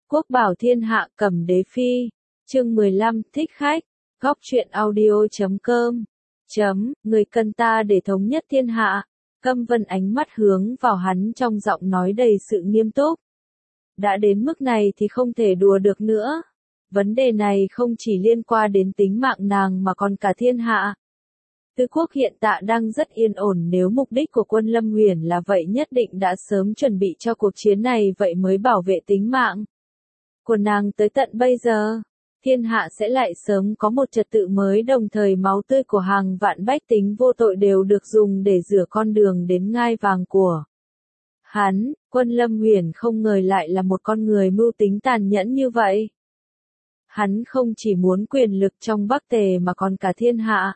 Quốc bảo thiên hạ Cẩm Đế phi. Chương 15, thích khách. Góc truyện audio.com. Người cần ta để thống nhất thiên hạ. Câm Vân ánh mắt hướng vào hắn trong giọng nói đầy sự nghiêm túc. Đã đến mức này thì không thể đùa được nữa. Vấn đề này không chỉ liên quan đến tính mạng nàng mà còn cả thiên hạ. Tứ quốc hiện tại đang rất yên ổn, nếu mục đích của quân Lâm Huyền là vậy nhất định đã sớm chuẩn bị cho cuộc chiến này, vậy mới bảo vệ tính mạng của nàng tới tận bây giờ. Thiên hạ sẽ lại sớm có một trật tự mới, đồng thời máu tươi của hàng vạn bách tính vô tội đều được dùng để rửa con đường đến ngai vàng của hắn. Quân Lâm Huyền không ngờ lại là một con người mưu tính tàn nhẫn như vậy. Hắn không chỉ muốn quyền lực trong Bắc Tề mà còn cả thiên hạ.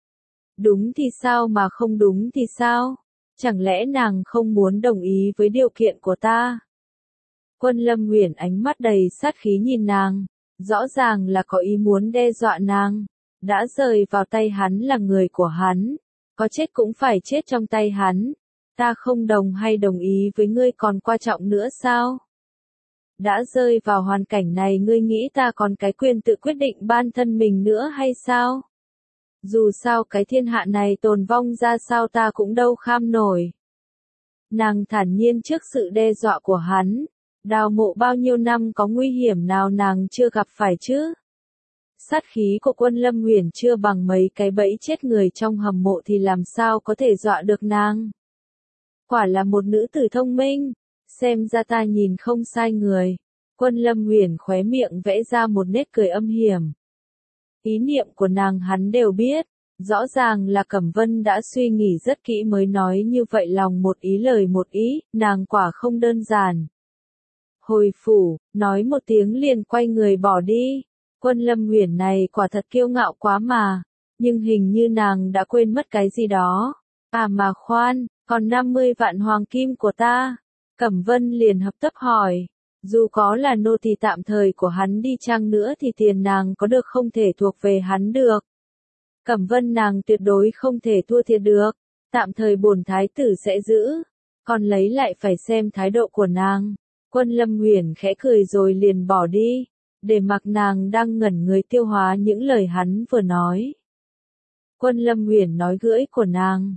Đúng thì sao mà không đúng thì sao? Chẳng lẽ nàng không muốn đồng ý với điều kiện của ta? Quân Lâm Huyền ánh mắt đầy sát khí nhìn nàng, rõ ràng là có ý muốn đe dọa nàng. Đã rơi vào tay hắn là người của hắn, có chết cũng phải chết trong tay hắn. Ta không đồng hay đồng ý với ngươi còn quan trọng nữa sao? Đã rơi vào hoàn cảnh này, ngươi nghĩ ta còn cái quyền tự quyết định bản thân mình nữa hay sao? Dù sao cái thiên hạ này tồn vong ra sao ta cũng đâu kham nổi. Nàng thản nhiên trước sự đe dọa của hắn. Đào mộ bao nhiêu năm, có nguy hiểm nào nàng chưa gặp phải chứ? Sát khí của quân Lâm Huyền chưa bằng mấy cái bẫy chết người trong hầm mộ thì làm sao có thể dọa được nàng? Quả là một nữ tử thông minh, xem ra ta nhìn không sai người. Quân Lâm Huyền khóe miệng vẽ ra một nét cười âm hiểm. Ý niệm của nàng hắn đều biết, rõ ràng là Cẩm Vân đã suy nghĩ rất kỹ mới nói như vậy, lòng một ý lời một ý, nàng quả không đơn giản. Hồi phủ, nói một tiếng liền quay người bỏ đi. Quân Lâm Huyền này quả thật kiêu ngạo quá mà, nhưng hình như nàng đã quên mất cái gì đó. À mà khoan, còn 50 vạn hoàng kim của ta. Cẩm Vân liền hấp tấp hỏi, dù có là nô tỳ tạm thời của hắn đi chăng nữa thì tiền nàng có được không thể thuộc về hắn được. Cẩm Vân nàng tuyệt đối không thể thua thiệt được, tạm thời bổn thái tử sẽ giữ, còn lấy lại phải xem thái độ của nàng. Quân Lâm Huyền khẽ cười rồi liền bỏ đi, để mặc nàng đang ngẩn người tiêu hóa những lời hắn vừa nói. Quân Lâm Huyền nói gưỡi của nàng,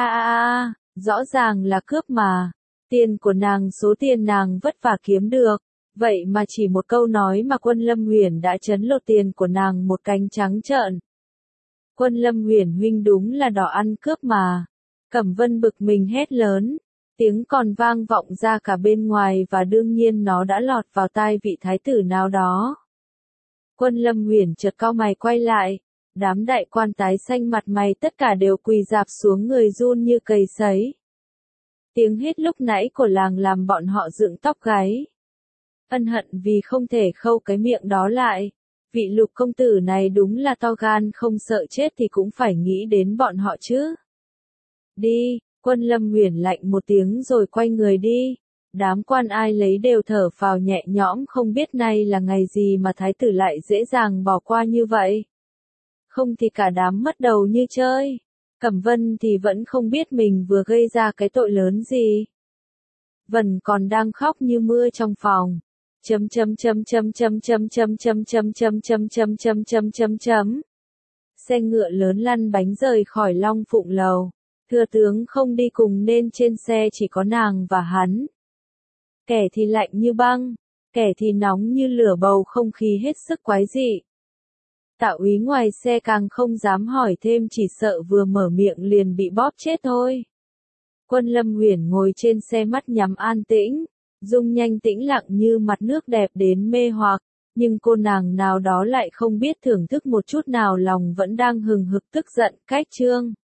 rõ ràng là cướp mà, tiền của nàng, số tiền nàng vất vả kiếm được, vậy mà chỉ một câu nói mà Quân Lâm Huyền đã trấn lột tiền của nàng một cánh trắng trợn. Quân Lâm Huyền huynh đúng là đỏ ăn cướp mà. Cẩm Vân bực mình hét lớn. Tiếng còn vang vọng ra cả bên ngoài và đương nhiên nó đã lọt vào tai vị thái tử nào đó. Quân Lâm Huyền chợt cau mày quay lại, đám đại quan tái xanh mặt mày tất cả đều quỳ rạp xuống người run như cầy sấy. Tiếng hét lúc nãy của làng làm bọn họ dựng tóc gáy. Ân hận vì không thể khâu cái miệng đó lại. Vị Lục công tử này đúng là to gan, không sợ chết thì cũng phải nghĩ đến bọn họ chứ. Đi. Quân Lâm Huyền lạnh một tiếng rồi quay người đi. Đám quan ai lấy đều thở phào nhẹ nhõm, không biết nay là ngày gì mà thái tử lại dễ dàng bỏ qua như vậy. Không thì cả đám mất đầu như chơi. Cẩm Vân thì vẫn không biết mình vừa gây ra cái tội lớn gì. Vân còn đang khóc như mưa trong phòng. Xe ngựa lớn lăn bánh rời khỏi Long Phụng Lầu. Thừa tướng không đi cùng nên trên xe chỉ có nàng và hắn. Kẻ thì lạnh như băng, kẻ thì nóng như lửa, bầu không khí hết sức quái dị. Tạ úy ngoài xe càng không dám hỏi thêm, chỉ sợ vừa mở miệng liền bị bóp chết thôi. Quân Lâm Huyền ngồi trên xe, mắt nhắm an tĩnh, dung nhanh tĩnh lặng như mặt nước đẹp đến mê hoặc, nhưng cô nàng nào đó lại không biết thưởng thức một chút nào, lòng vẫn đang hừng hực tức giận. Cách chương